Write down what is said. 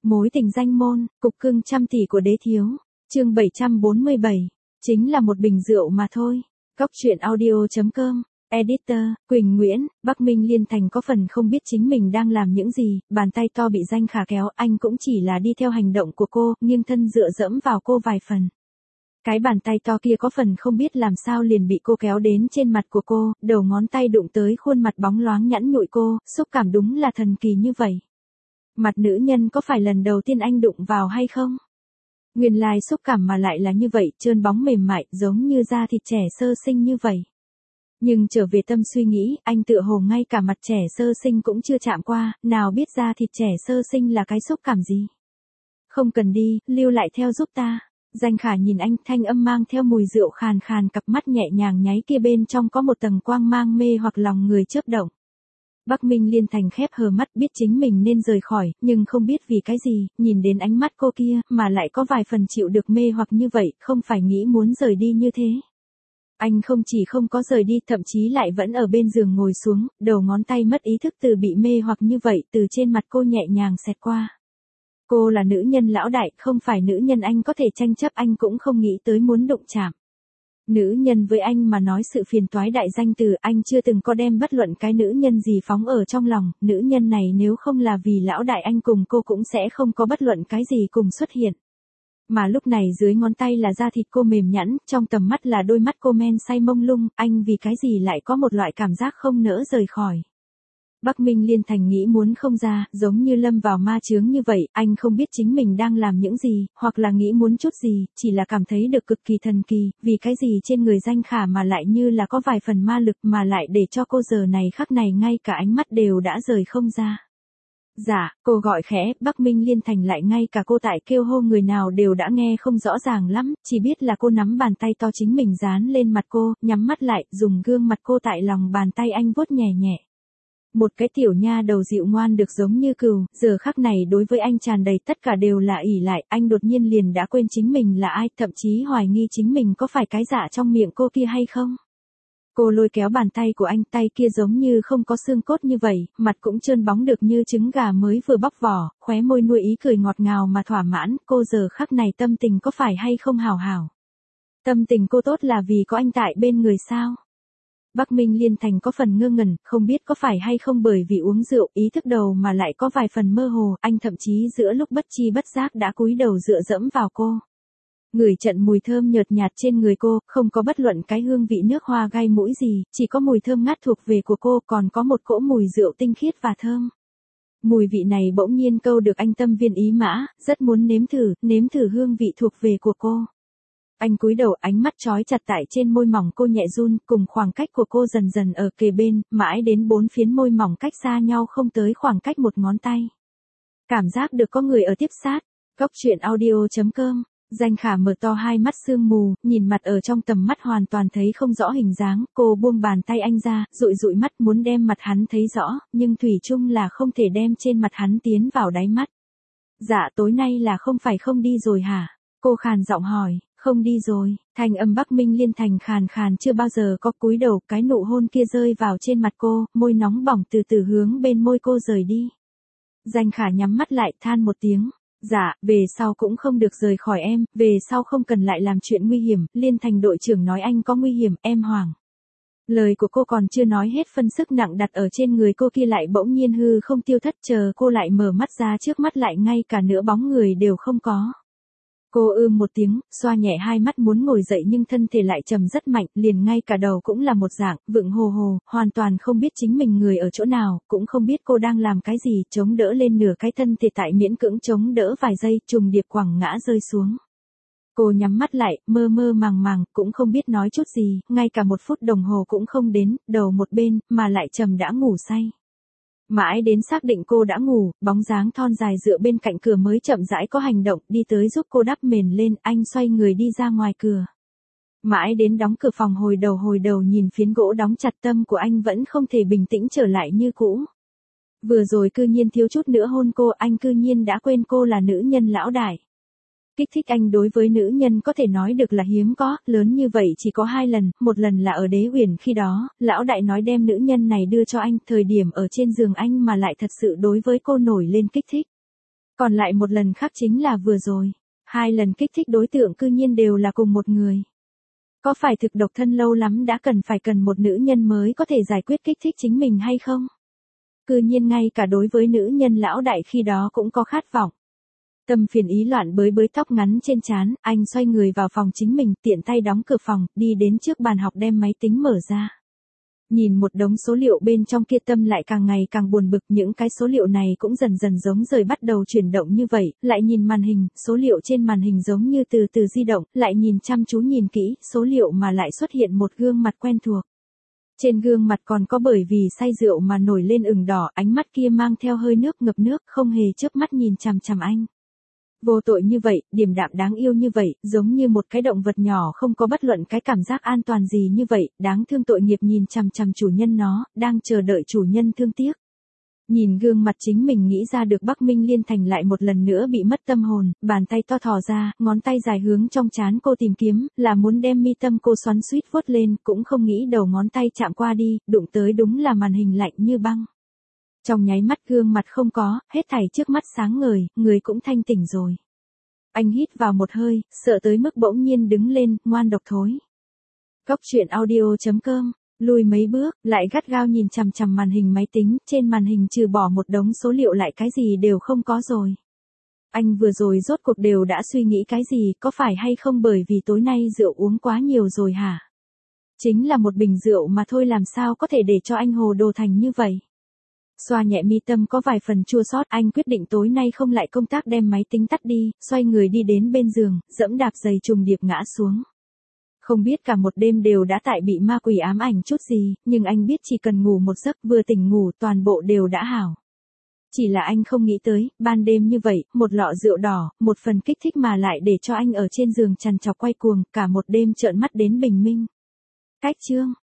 Mối tình danh môn, cục cưng trăm tỷ của đế thiếu. Chương 747. Chính là một bình rượu mà thôi. Góc truyện audio.com. Editor, Quỳnh Nguyễn. Bắc Minh Liên Thành có phần không biết chính mình đang làm những gì, bàn tay to bị Danh Khả kéo, anh cũng chỉ là đi theo hành động của cô, nghiêng thân dựa dẫm vào cô vài phần. Cái bàn tay to kia có phần không biết làm sao liền bị cô kéo đến trên mặt của cô, đầu ngón tay đụng tới khuôn mặt bóng loáng nhẵn nhụi cô, xúc cảm đúng là thần kỳ như vậy. Mặt nữ nhân có phải lần đầu tiên anh đụng vào hay không? Nguyên lai xúc cảm mà lại là như vậy, trơn bóng mềm mại, giống như da thịt trẻ sơ sinh như vậy. Nhưng trở về tâm suy nghĩ, anh tựa hồ ngay cả mặt trẻ sơ sinh cũng chưa chạm qua, nào biết da thịt trẻ sơ sinh là cái xúc cảm gì. Không cần đi, lưu lại theo giúp ta. Danh Khả nhìn anh, thanh âm mang theo mùi rượu khàn khàn, cặp mắt nhẹ nhàng nháy kia bên trong có một tầng quang mang mê hoặc lòng người chớp động. Bắc Minh Liên Thành khép hờ mắt, biết chính mình nên rời khỏi, nhưng không biết vì cái gì, nhìn đến ánh mắt cô kia, mà lại có vài phần chịu được mê hoặc như vậy, không phải nghĩ muốn rời đi như thế. Anh không chỉ không có rời đi, thậm chí lại vẫn ở bên giường ngồi xuống, đầu ngón tay mất ý thức từ bị mê hoặc như vậy, từ trên mặt cô nhẹ nhàng xẹt qua. Cô là nữ nhân lão đại, không phải nữ nhân anh có thể tranh chấp, anh cũng không nghĩ tới muốn đụng chạm. Nữ nhân với anh mà nói sự phiền toái đại danh từ, anh chưa từng có đem bất luận cái nữ nhân gì phóng ở trong lòng, nữ nhân này nếu không là vì lão đại anh cùng cô cũng sẽ không có bất luận cái gì cùng xuất hiện. Mà lúc này dưới ngón tay là da thịt cô mềm nhẵn, trong tầm mắt là đôi mắt cô men say mông lung, anh vì cái gì lại có một loại cảm giác không nỡ rời khỏi. Bắc Minh Liên Thành nghĩ muốn không ra, giống như lâm vào ma chướng như vậy, anh không biết chính mình đang làm những gì, hoặc là nghĩ muốn chút gì, chỉ là cảm thấy được cực kỳ thần kỳ, vì cái gì trên người Danh Khả mà lại như là có vài phần ma lực mà lại để cho cô giờ này khắc này ngay cả ánh mắt đều đã rời không ra. Dạ, cô gọi khẽ, Bắc Minh Liên Thành lại ngay cả cô tại kêu hô người nào đều đã nghe không rõ ràng lắm, chỉ biết là cô nắm bàn tay to chính mình dán lên mặt cô, nhắm mắt lại, dùng gương mặt cô tại lòng bàn tay anh vuốt nhẹ nhẹ. Một cái tiểu nha đầu dịu ngoan được giống như cừu, giờ khắc này đối với anh tràn đầy tất cả đều là ỷ lại, anh đột nhiên liền đã quên chính mình là ai, thậm chí hoài nghi chính mình có phải cái dạ trong miệng cô kia hay không. Cô lôi kéo bàn tay của anh, tay kia giống như không có xương cốt như vậy, mặt cũng trơn bóng được như trứng gà mới vừa bóc vỏ, khóe môi nuôi ý cười ngọt ngào mà thỏa mãn, cô giờ khắc này tâm tình có phải hay không hảo hảo. Tâm tình cô tốt là vì có anh tại bên người sao? Bắc Minh Liên Thành có phần ngơ ngẩn, không biết có phải hay không bởi vì uống rượu, ý thức đầu mà lại có vài phần mơ hồ, anh thậm chí giữa lúc bất chi bất giác đã cúi đầu dựa dẫm vào cô. Ngửi trận mùi thơm nhợt nhạt trên người cô, không có bất luận cái hương vị nước hoa gai mũi gì, chỉ có mùi thơm ngát thuộc về của cô, còn có một cỗ mùi rượu tinh khiết và thơm. Mùi vị này bỗng nhiên câu được anh tâm viên ý mã, rất muốn nếm thử hương vị thuộc về của cô. Anh cúi đầu, ánh mắt trói chặt tại trên môi mỏng cô nhẹ run, cùng khoảng cách của cô dần dần ở kề bên, mãi đến 4 phiến môi mỏng cách xa nhau không tới khoảng cách một ngón tay. Cảm giác được có người ở tiếp sát. Góc truyện audio.com. Danh Khả mở to hai mắt sương mù, nhìn mặt ở trong tầm mắt hoàn toàn thấy không rõ hình dáng, cô buông bàn tay anh ra, dụi dụi mắt muốn đem mặt hắn thấy rõ, nhưng thủy chung là không thể đem trên mặt hắn tiến vào đáy mắt. Dạ tối nay là không phải không đi rồi hả? Cô khàn giọng hỏi. Không đi rồi, thanh âm Bắc Minh Liên Thành khàn khàn chưa bao giờ có, cúi đầu, cái nụ hôn kia rơi vào trên mặt cô, môi nóng bỏng từ từ hướng bên môi cô rời đi. Danh Khả nhắm mắt lại, than một tiếng. Dạ, về sau cũng không được rời khỏi em, về sau không cần lại làm chuyện nguy hiểm, Liên Thành đội trưởng nói anh có nguy hiểm, em hoảng. Lời của cô còn chưa nói hết, phân sức nặng đặt ở trên người cô kia lại bỗng nhiên hư không tiêu thất, chờ cô lại mở mắt ra trước mắt lại ngay cả nửa bóng người đều không có. Cô một tiếng, xoa nhẹ hai mắt muốn ngồi dậy nhưng thân thể lại trầm rất mạnh, liền ngay cả đầu cũng là một dạng, vựng hồ hồ, hoàn toàn không biết chính mình người ở chỗ nào, cũng không biết cô đang làm cái gì, chống đỡ lên nửa cái thân thể tại miễn cưỡng chống đỡ vài giây, trùng điệp quẳng ngã rơi xuống. Cô nhắm mắt lại, mơ mơ màng màng, cũng không biết nói chút gì, ngay cả 1 phút đồng hồ cũng không đến, đầu một bên, mà lại trầm đã ngủ say. Mãi đến xác định cô đã ngủ, bóng dáng thon dài dựa bên cạnh cửa mới chậm rãi có hành động, đi tới giúp cô đắp mền lên, anh xoay người đi ra ngoài cửa. Mãi đến đóng cửa phòng hồi đầu nhìn phiến gỗ đóng chặt, tâm của anh vẫn không thể bình tĩnh trở lại như cũ. Vừa rồi cư nhiên thiếu chút nữa hôn cô, anh cư nhiên đã quên cô là nữ nhân lão đại. Kích thích anh đối với nữ nhân có thể nói được là hiếm có, lớn như vậy chỉ có 2 lần, một lần là ở Đế Uyển khi đó, lão đại nói đem nữ nhân này đưa cho anh, thời điểm ở trên giường anh mà lại thật sự đối với cô nổi lên kích thích. Còn lại một lần khác chính là vừa rồi. 2 lần kích thích đối tượng cư nhiên đều là cùng một người. Có phải thực độc thân lâu lắm đã cần một nữ nhân mới có thể giải quyết kích thích chính mình hay không? Cư nhiên ngay cả đối với nữ nhân lão đại khi đó cũng có khát vọng. Tâm phiền ý loạn bới bới tóc ngắn trên trán, anh xoay người vào phòng chính mình, tiện tay đóng cửa phòng, đi đến trước bàn học đem máy tính mở ra. Nhìn một đống số liệu bên trong kia tâm lại càng ngày càng buồn bực, những cái số liệu này cũng dần dần giống rời bắt đầu chuyển động như vậy, lại nhìn màn hình, số liệu trên màn hình giống như từ từ di động, lại nhìn chăm chú nhìn kỹ, số liệu mà lại xuất hiện một gương mặt quen thuộc. Trên gương mặt còn có bởi vì say rượu mà nổi lên ửng đỏ, ánh mắt kia mang theo hơi nước ngập nước, không hề chớp mắt nhìn chằm chằm anh. Vô tội như vậy, điềm đạm đáng yêu như vậy, giống như một cái động vật nhỏ không có bất luận cái cảm giác an toàn gì như vậy, đáng thương tội nghiệp nhìn chằm chằm chủ nhân nó, đang chờ đợi chủ nhân thương tiếc. Nhìn gương mặt chính mình nghĩ ra được Bắc Minh Liên Thành lại một lần nữa bị mất tâm hồn, bàn tay to thò ra, ngón tay dài hướng trong trán cô tìm kiếm, là muốn đem mi tâm cô xoắn xuýt vuốt lên, cũng không nghĩ đầu ngón tay chạm qua đi, đụng tới đúng là màn hình lạnh như băng. Trong nháy mắt gương mặt không có, hết thảy trước mắt sáng ngời, người cũng thanh tỉnh rồi. Anh hít vào một hơi, sợ tới mức bỗng nhiên đứng lên, ngoan độc thối. Góc truyện audio.com, lùi mấy bước, lại gắt gao nhìn chằm chằm màn hình máy tính, trên màn hình trừ bỏ một đống số liệu lại cái gì đều không có rồi. Anh vừa rồi rốt cuộc đều đã suy nghĩ cái gì, có phải hay không bởi vì tối nay rượu uống quá nhiều rồi hả? Chính là một bình rượu mà thôi, làm sao có thể để cho anh hồ đồ thành như vậy? Xoa nhẹ mi tâm có vài phần chua xót, anh quyết định tối nay không lại công tác, đem máy tính tắt đi, xoay người đi đến bên giường, dẫm đạp giày trùng điệp ngã xuống. Không biết cả một đêm đều đã tại bị ma quỷ ám ảnh chút gì, nhưng anh biết chỉ cần ngủ một giấc, vừa tỉnh ngủ, toàn bộ đều đã hảo. Chỉ là anh không nghĩ tới, ban đêm như vậy, một lọ rượu đỏ, một phần kích thích mà lại để cho anh ở trên giường trằn trọc quay cuồng, cả một đêm trợn mắt đến bình minh. Cách chương